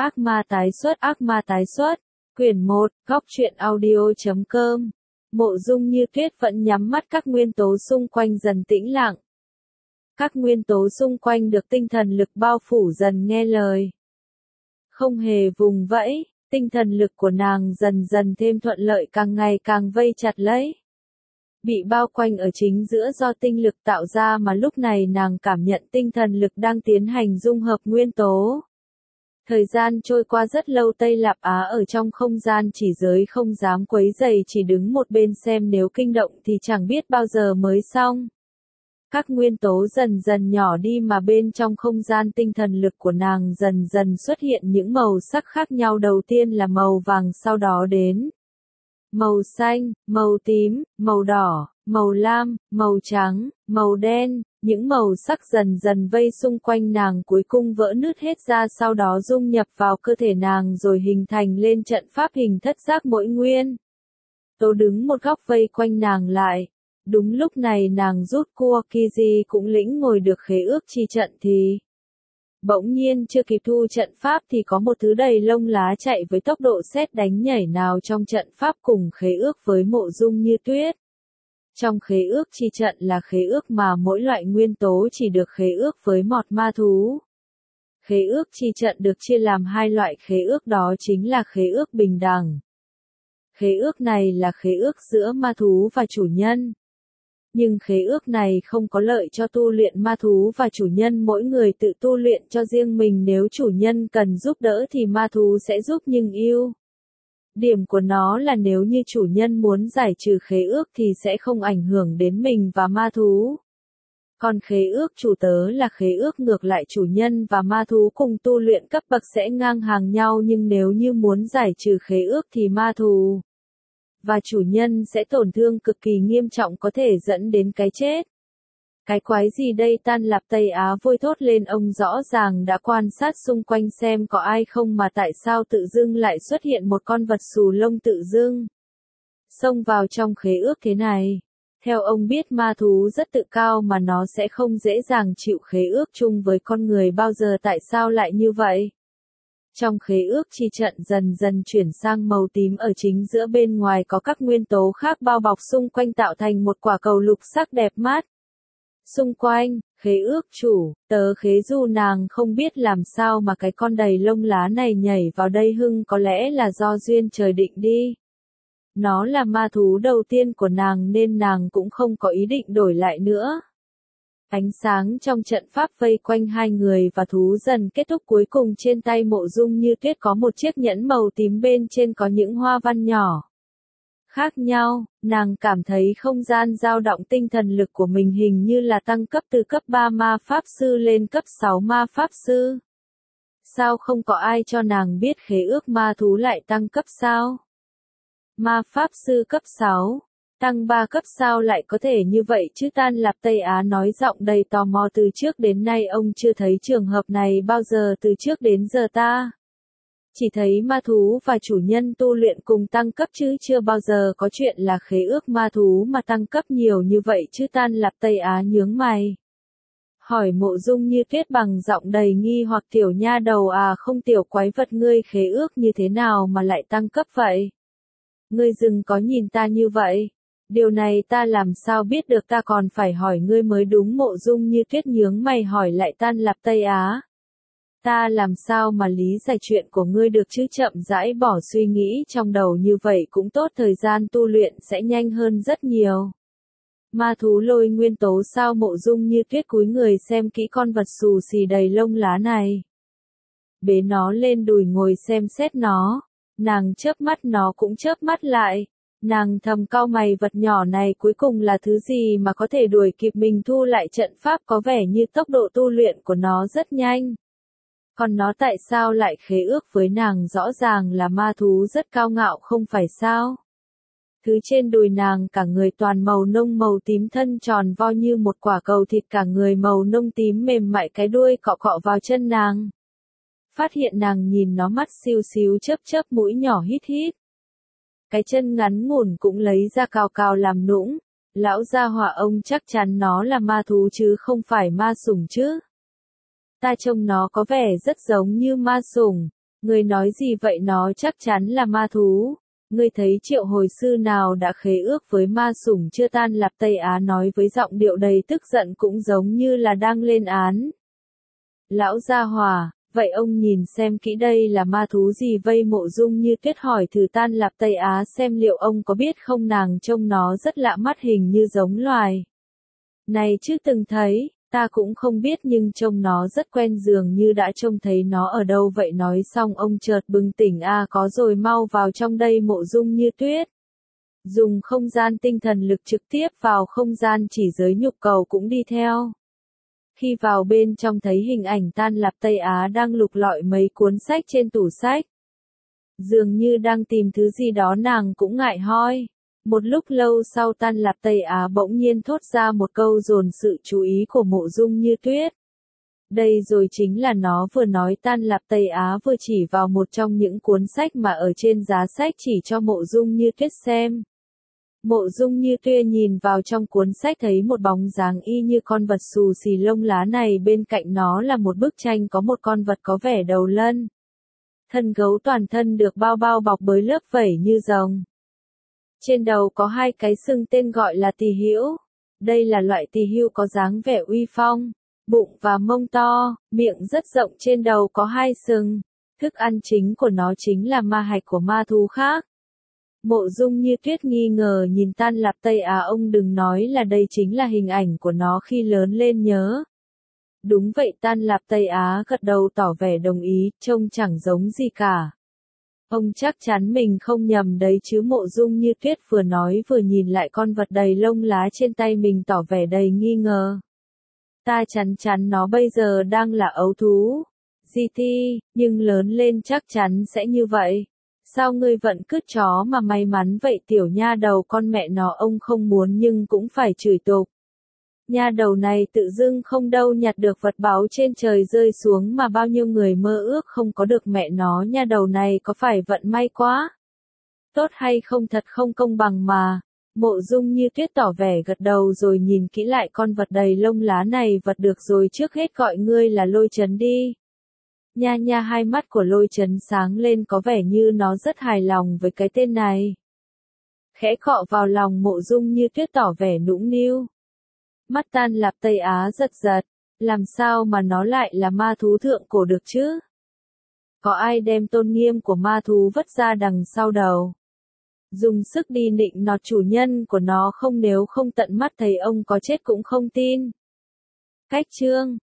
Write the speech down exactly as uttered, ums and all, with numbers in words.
Ác ma tái xuất, ác ma tái xuất. Quyển một, góc truyện audio chấm com. Mộ Dung Như Tuyết vẫn nhắm mắt, các nguyên tố xung quanh dần tĩnh lặng. Các nguyên tố xung quanh được tinh thần lực bao phủ dần nghe lời. Không hề vùng vẫy, tinh thần lực của nàng dần dần thêm thuận lợi, càng ngày càng vây chặt lấy. Bị bao quanh ở chính giữa do tinh lực tạo ra, mà lúc này nàng cảm nhận tinh thần lực đang tiến hành dung hợp nguyên tố. Thời gian trôi qua rất lâu, Tây Lạp Á ở trong không gian chỉ giới không dám quấy rầy, chỉ đứng một bên xem, nếu kinh động thì chẳng biết bao giờ mới xong. Các nguyên tố dần dần nhỏ đi, mà bên trong không gian tinh thần lực của nàng dần dần xuất hiện những màu sắc khác nhau, đầu tiên là màu vàng, sau đó đến màu xanh, màu tím, màu đỏ, màu lam, màu trắng, màu đen, những màu sắc dần dần vây xung quanh nàng, cuối cùng vỡ nứt hết ra, sau đó dung nhập vào cơ thể nàng rồi hình thành lên trận pháp hình thất giác mỗi nguyên. Tố đứng một góc vây quanh nàng lại. Đúng lúc này nàng rút cua, Kiji cũng lĩnh ngồi được khế ước chi trận thì bỗng nhiên chưa kịp thu trận pháp thì có một thứ đầy lông lá chạy với tốc độ sét đánh nhảy nào trong trận pháp cùng khế ước với Mộ Dung Như Tuyết. Trong khế ước chi trận là khế ước mà mỗi loại nguyên tố chỉ được khế ước với một ma thú. Khế ước chi trận được chia làm hai loại khế ước, đó chính là khế ước bình đẳng. Khế ước này là khế ước giữa ma thú và chủ nhân. Nhưng khế ước này không có lợi cho tu luyện, ma thú và chủ nhân mỗi người tự tu luyện cho riêng mình, nếu chủ nhân cần giúp đỡ thì ma thú sẽ giúp, nhưng ưu điểm của nó là nếu như chủ nhân muốn giải trừ khế ước thì sẽ không ảnh hưởng đến mình và ma thú. Còn khế ước chủ tớ là khế ước ngược lại, chủ nhân và ma thú cùng tu luyện cấp bậc sẽ ngang hàng nhau, nhưng nếu như muốn giải trừ khế ước thì ma thú và chủ nhân sẽ tổn thương cực kỳ nghiêm trọng, có thể dẫn đến cái chết. Cái quái gì đây? Tan Lạp Tây Á vội thốt lên, ông rõ ràng đã quan sát xung quanh xem có ai không, mà tại sao tự dưng lại xuất hiện một con vật xù lông tự dưng xông vào trong khế ước thế này. Theo ông biết, ma thú rất tự cao mà nó sẽ không dễ dàng chịu khế ước chung với con người bao giờ, tại sao lại như vậy? Trong khế ước chi trận dần dần chuyển sang màu tím, ở chính giữa bên ngoài có các nguyên tố khác bao bọc xung quanh tạo thành một quả cầu lục sắc đẹp mắt. Xung quanh, khế ước chủ, tớ khế du, nàng không biết làm sao mà cái con đầy lông lá này nhảy vào đây, hưng có lẽ là do duyên trời định đi. Nó là ma thú đầu tiên của nàng nên nàng cũng không có ý định đổi lại nữa. Ánh sáng trong trận pháp vây quanh hai người và thú dần kết thúc, cuối cùng trên tay Mộ Dung Như Tuyết có một chiếc nhẫn màu tím, bên trên có những hoa văn nhỏ khác nhau. Nàng cảm thấy không gian dao động, tinh thần lực của mình hình như là tăng cấp từ cấp ba ma pháp sư lên cấp sáu ma pháp sư. Sao không có ai cho nàng biết khế ước ma thú lại tăng cấp sao? Ma pháp sư cấp sáu, tăng ba cấp sao lại có thể như vậy chứ? Tan Lạp Tây Á nói giọng đầy tò mò, từ trước đến nay ông chưa thấy trường hợp này bao giờ, từ trước đến giờ ta chỉ thấy ma thú và chủ nhân tu luyện cùng tăng cấp chứ chưa bao giờ có chuyện là khế ước ma thú mà tăng cấp nhiều như vậy chứ. Tan Lạp Tây Á nhướng mày hỏi Mộ Dung Như Tuyết bằng giọng đầy nghi hoặc, tiểu nha đầu à, không, tiểu quái vật, ngươi khế ước như thế nào mà lại tăng cấp vậy? Ngươi dừng có nhìn ta như vậy. Điều này ta làm sao biết được, ta còn phải hỏi ngươi mới đúng. Mộ Dung Như Tuyết nhướng mày hỏi lại Tan Lạp Tây Á. Ta làm sao mà lý giải chuyện của ngươi được chứ? Chậm rãi bỏ suy nghĩ trong đầu như vậy cũng tốt, thời gian tu luyện sẽ nhanh hơn rất nhiều. Ma thú lôi nguyên tố sao? Mộ Dung Như Tuyết cúi người xem kỹ con vật xù xì đầy lông lá này. Bế nó lên đùi ngồi xem xét nó. Nàng chớp mắt, nó cũng chớp mắt lại. Nàng thầm cau mày, vật nhỏ này cuối cùng là thứ gì mà có thể đuổi kịp mình thu lại trận pháp, có vẻ như tốc độ tu luyện của nó rất nhanh. Còn nó tại sao lại khế ước với nàng? Rõ ràng là ma thú rất cao ngạo không phải sao? Thứ trên đùi nàng cả người toàn màu nông màu tím, thân tròn vo như một quả cầu thịt, cả người màu nông tím mềm mại, cái đuôi cọ cọ vào chân nàng. Phát hiện nàng nhìn nó, mắt xíu xíu chớp chớp, mũi nhỏ hít hít. Cái chân ngắn ngủn cũng lấy ra cào cào làm nũng. Lão gia hỏa, ông chắc chắn nó là ma thú chứ không phải ma sủng chứ? Ta trông nó có vẻ rất giống như ma sủng. Ngươi nói gì vậy, nó chắc chắn là ma thú. Ngươi thấy triệu hồi sư nào đã khế ước với ma sủng chưa? Tan Lạp Tây Á nói với giọng điệu đầy tức giận cũng giống như là đang lên án. Lão gia hỏa, vậy ông nhìn xem kỹ đây là ma thú gì? Vây Mộ Dung Như Tuyết hỏi thử Tan Lạp Tây Á xem liệu ông có biết không, nàng trông nó rất lạ mắt, hình như giống loài này chứ từng thấy. Ta cũng không biết nhưng trông nó rất quen, dường như đã trông thấy nó ở đâu vậy. Nói xong ông chợt bừng tỉnh, a à, có rồi, mau vào trong đây. Mộ Dung Như Tuyết dùng không gian tinh thần lực trực tiếp vào không gian chỉ giới, nhục cầu cũng đi theo. Khi vào bên trong thấy hình ảnh Tan Lạp Tây Á đang lục lọi mấy cuốn sách trên tủ sách. Dường như đang tìm thứ gì đó, nàng cũng ngại hoi. Một lúc lâu sau Tan Lạp Tây Á bỗng nhiên thốt ra một câu dồn sự chú ý của Mộ Dung Như Tuyết. Đây rồi chính là nó vừa nói. Tan Lạp Tây Á vừa chỉ vào một trong những cuốn sách mà ở trên giá sách, chỉ cho Mộ Dung Như Tuyết xem. Mộ Dung Như Tuyết nhìn vào trong cuốn sách thấy một bóng dáng y như con vật xù xì lông lá này, bên cạnh nó là một bức tranh có một con vật có vẻ đầu lân. Thân gấu, toàn thân được bao bao bọc bởi lớp vảy như rồng. Trên đầu có hai cái sừng tên gọi là tỳ hữu. Đây là loại tỳ hữu có dáng vẻ uy phong, bụng và mông to, miệng rất rộng, trên đầu có hai sừng. Thức ăn chính của nó chính là ma hạch của ma thú khác. Mộ Dung Như Tuyết nghi ngờ nhìn Tan Lạp Tây Á, ông đừng nói là đây chính là hình ảnh của nó khi lớn lên nhớ. Đúng vậy, Tan Lạp Tây Á gật đầu tỏ vẻ đồng ý, trông chẳng giống gì cả. Ông chắc chắn mình không nhầm đấy chứ? Mộ Dung Như Tuyết vừa nói vừa nhìn lại con vật đầy lông lá trên tay mình, tỏ vẻ đầy nghi ngờ. Ta chắn chắn nó bây giờ đang là ấu thú. giê tê, nhưng lớn lên chắc chắn sẽ như vậy. Sao ngươi vận cứt chó mà may mắn vậy tiểu nha đầu, con mẹ nó, ông không muốn nhưng cũng phải chửi tục. Nha đầu này tự dưng không đâu nhặt được vật báu trên trời rơi xuống mà bao nhiêu người mơ ước không có được, mẹ nó, nha đầu này có phải vận may quá? Tốt hay không, thật không công bằng mà. Mộ Dung Như Tuyết tỏ vẻ gật đầu rồi nhìn kỹ lại con vật đầy lông lá này. Vật được rồi, trước hết gọi ngươi là Lôi Chấn đi. Nha nha, hai mắt của Lôi Chấn sáng lên, có vẻ như nó rất hài lòng với cái tên này. Khẽ cọ vào lòng Mộ Dung Như Tuyết, tỏ vẻ nũng nịu. Mắt Tan Lạp Tây Á giật giật, làm sao mà nó lại là ma thú thượng cổ được chứ? Có ai đem tôn nghiêm của ma thú vứt ra đằng sau đầu? Dùng sức đi nịnh nọt chủ nhân của nó không, nếu không tận mắt thấy ông có chết cũng không tin. Cách chương